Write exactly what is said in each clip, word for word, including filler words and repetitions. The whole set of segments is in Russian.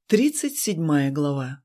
Тридцать седьмая глава.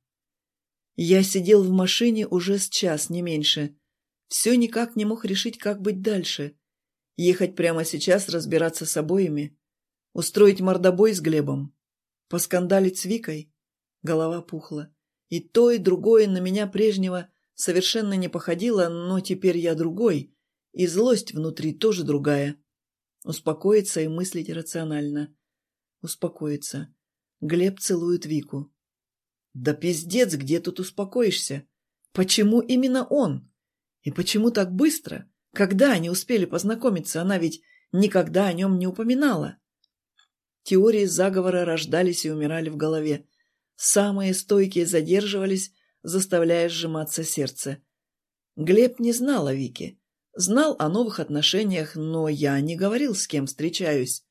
Я сидел в машине уже с час, не меньше. Все никак не мог решить, как быть дальше. Ехать прямо сейчас, разбираться с обоими. Устроить мордобой с Глебом. Поскандалить с Викой. Голова пухла. И то, и другое на меня прежнего совершенно не походило, но теперь я другой. И злость внутри тоже другая. Успокоиться и мыслить рационально. Успокоиться. Глеб целует Вику. Да пиздец, где тут успокоишься? Почему именно он? И почему так быстро? Когда они успели познакомиться? Она ведь никогда о нем не упоминала. Теории заговора рождались и умирали в голове. Самые стойкие задерживались, заставляя сжиматься сердце. Глеб не знал о Вике. Знал о новых отношениях, но я не говорил, с кем встречаюсь.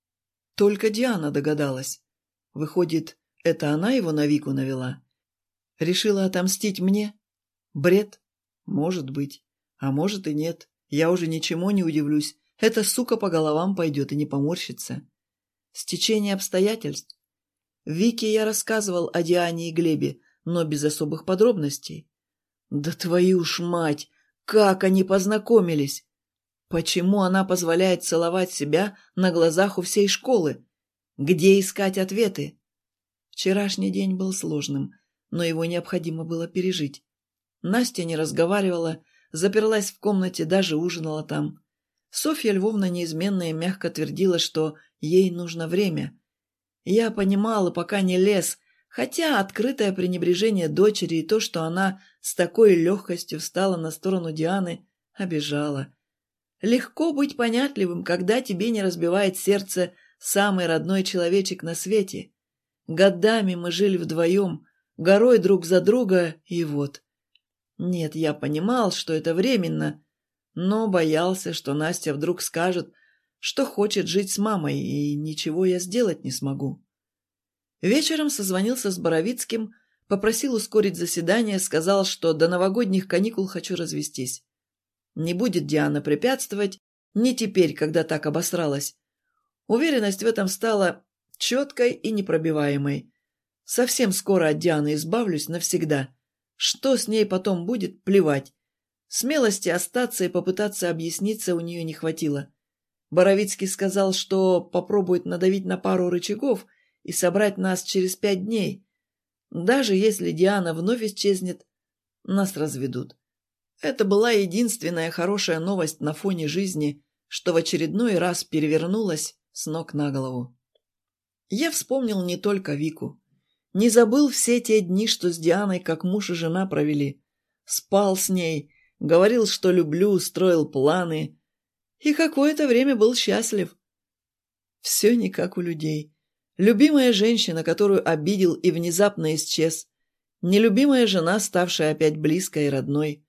Только Диана догадалась. Выходит, это она его на Вику навела? Решила отомстить мне? Бред? Может быть. А может и нет. Я уже ничему не удивлюсь. Эта сука по головам пойдет и не поморщится. Стечение обстоятельств. Вике я рассказывал о Диане и Глебе, но без особых подробностей. Да твою ж мать! Как они познакомились? Почему она позволяет целовать себя на глазах у всей школы? Где искать ответы? Вчерашний день был сложным, но его необходимо было пережить. Настя не разговаривала, заперлась в комнате, даже ужинала там. Софья Львовна неизменно и мягко твердила, что ей нужно время. Я понимал и пока не лез, хотя открытое пренебрежение дочери и то, что она с такой легкостью встала на сторону Дианы, обижало. Легко быть понятливым, когда тебе не разбивает сердце самый родной человечек на свете. Годами мы жили вдвоем, горой друг за друга, и вот. Нет, я понимал, что это временно, но боялся, что Настя вдруг скажет, что хочет жить с мамой, и ничего я сделать не смогу. Вечером созвонился с Боровицким, попросил ускорить заседание, сказал, что до новогодних каникул хочу развестись. Не будет Диана препятствовать, не теперь, когда так обосралась. Уверенность в этом стала четкой и непробиваемой. Совсем скоро от Дианы избавлюсь навсегда. Что с ней потом будет, плевать. Смелости остаться и попытаться объясниться у нее не хватило. Боровицкий сказал, что попробует надавить на пару рычагов и собрать нас через пять дней. Даже если Диана вновь исчезнет, нас разведут. Это была единственная хорошая новость на фоне жизни, что в очередной раз перевернулась с ног на голову. Я вспомнил не только Вику. Не забыл все те дни, что с Дианой как муж и жена провели. Спал с ней, говорил, что люблю, строил планы. И какое-то время был счастлив. Все не как у людей. Любимая женщина, которую обидел и внезапно исчез. Нелюбимая жена, ставшая опять близкой и родной.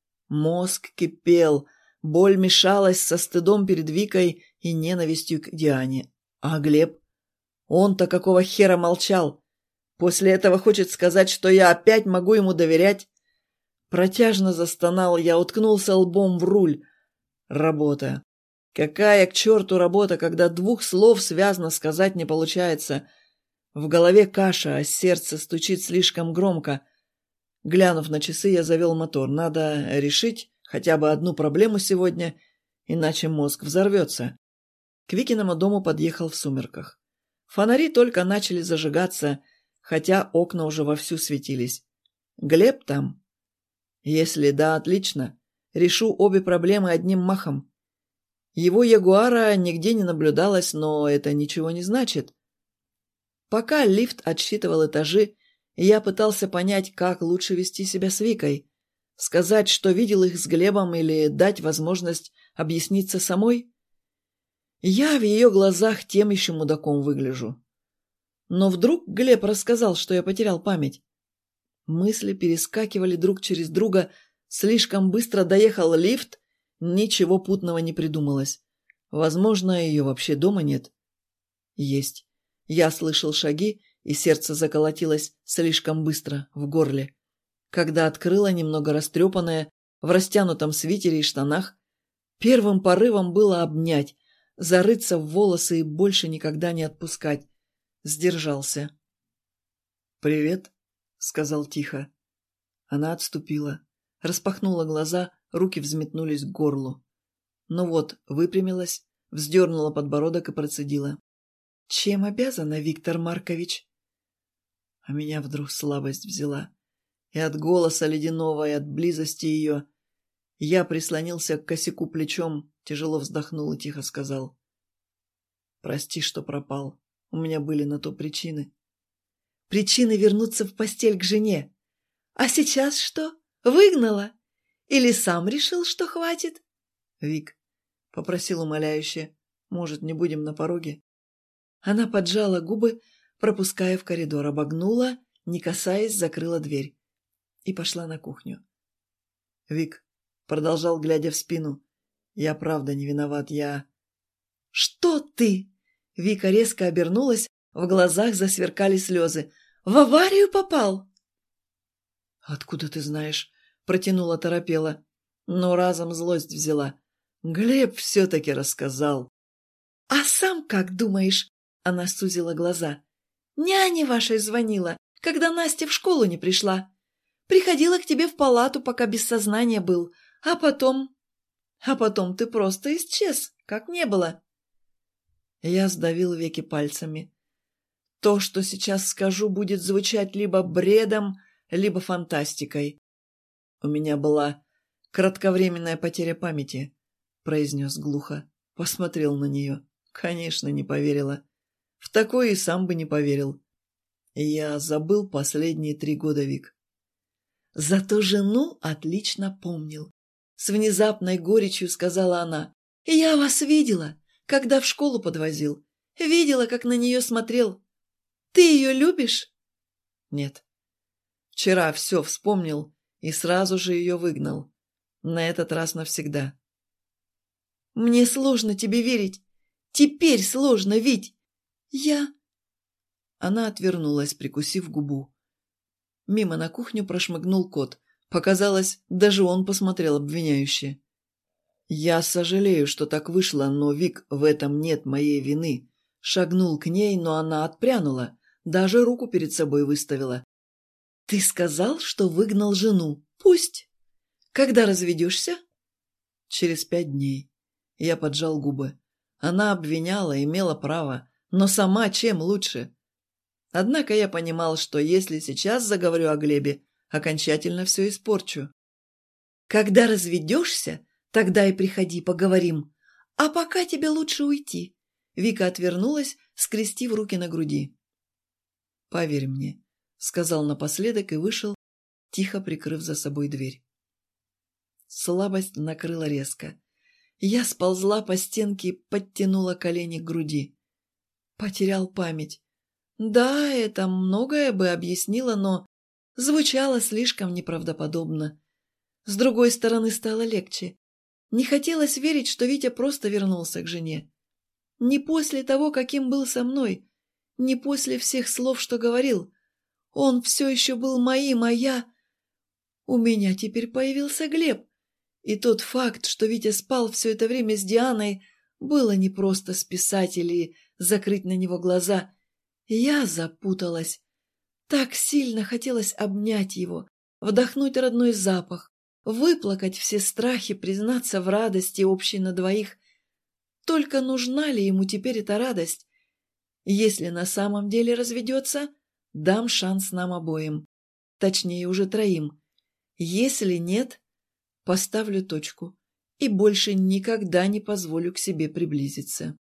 Мозг кипел, боль мешалась со стыдом перед Викой и ненавистью к Диане. А Глеб? Он-то какого хера молчал? После этого хочет сказать, что я опять могу ему доверять? Протяжно застонал я, уткнулся лбом в руль. Работа. Какая к черту работа, когда двух слов связно сказать не получается? В голове каша, а сердце стучит слишком громко. Глянув на часы, я завел мотор. Надо решить хотя бы одну проблему сегодня, иначе мозг взорвется. К Викиному дому подъехал в сумерках. Фонари только начали зажигаться, хотя окна уже вовсю светились. Глеб там? Если да, отлично. Решу обе проблемы одним махом. Его ягуара нигде не наблюдалось, но это ничего не значит. Пока лифт отсчитывал этажи, я пытался понять, как лучше вести себя с Викой. Сказать, что видел их с Глебом, или дать возможность объясниться самой? Я в ее глазах тем еще мудаком выгляжу. Но вдруг Глеб рассказал, что я потерял память. Мысли перескакивали друг через друга, слишком быстро доехал лифт, ничего путного не придумалось. Возможно, ее вообще дома нет. Есть. Я слышал шаги, и сердце заколотилось слишком быстро в горле. Когда открыла, немного растрепанная, в растянутом свитере и штанах, первым порывом было обнять, зарыться в волосы и больше никогда не отпускать. Сдержался. «Привет», — сказал тихо. Она отступила, распахнула глаза, руки взметнулись к горлу. Ну вот, выпрямилась, вздернула подбородок и процедила. «Чем обязана, Виктор Маркович?» А меня вдруг слабость взяла. И от голоса ледяного, и от близости ее. Я прислонился к косяку плечом, тяжело вздохнул и тихо сказал. «Прости, что пропал. У меня были на то причины». «Причины вернуться в постель к жене. А сейчас что? Выгнала? Или сам решил, что хватит?» «Вик», — попросил умоляюще, — «может, не будем на пороге?» Она поджала губы, пропуская в коридор, обогнула, не касаясь, закрыла дверь и пошла на кухню. «Вик», — продолжал, глядя в спину, — «я правда не виноват, я...» «Что ты?» Вика резко обернулась, в глазах засверкали слезы. «В аварию попал?» «Откуда ты знаешь?» — протянула торопела, но разом злость взяла. «Глеб все-таки рассказал». «А сам как думаешь?» — она сузила глаза. «Няня вашей звонила, когда Настя в школу не пришла. Приходила к тебе в палату, пока без сознания был. А потом... А потом ты просто исчез, как не было». Я сдавил веки пальцами. То, что сейчас скажу, будет звучать либо бредом, либо фантастикой. «У меня была кратковременная потеря памяти», — произнес глухо. Посмотрел на нее. Конечно, не поверила. В такое и сам бы не поверил. Я забыл последние три года, Вик. «Зато жену отлично помнил», — с внезапной горечью сказала она. «Я вас видела, когда в школу подвозил. Видела, как на нее смотрел. Ты ее любишь?» «Нет. Вчера все вспомнил и сразу же ее выгнал. На этот раз навсегда». «Мне сложно тебе верить. Теперь сложно, Вить. Я...» Она отвернулась, прикусив губу. Мимо на кухню прошмыгнул кот. Показалось, даже он посмотрел обвиняюще. «Я сожалею, что так вышло, но, Вик, в этом нет моей вины». Шагнул к ней, но она отпрянула, даже руку перед собой выставила. «Ты сказал, что выгнал жену. Пусть. Когда разведешься?» «Через пять дней». Я поджал губы. Она обвиняла, имела право, но сама чем лучше? Однако я понимал, что если сейчас заговорю о Глебе, окончательно все испорчу. «Когда разведешься, тогда и приходи, поговорим. А пока тебе лучше уйти». Вика отвернулась, скрестив руки на груди. «Поверь мне», — сказал напоследок и вышел, тихо прикрыв за собой дверь. Слабость накрыла резко. Я сползла по стенке и подтянула колени к груди. Потерял память. Да, это многое бы объяснило, но звучало слишком неправдоподобно. С другой стороны, стало легче. Не хотелось верить, что Витя просто вернулся к жене. Не после того, каким был со мной, не после всех слов, что говорил. Он все еще был моим, а я... У меня теперь появился Глеб. И тот факт, что Витя спал все это время с Дианой, было не просто списать или закрыть на него глаза. Я запуталась. Так сильно хотелось обнять его, вдохнуть родной запах, выплакать все страхи, признаться в радости, общей на двоих. Только нужна ли ему теперь эта радость? Если на самом деле разведется, дам шанс нам обоим. Точнее, уже троим. Если нет, поставлю точку и больше никогда не позволю к себе приблизиться.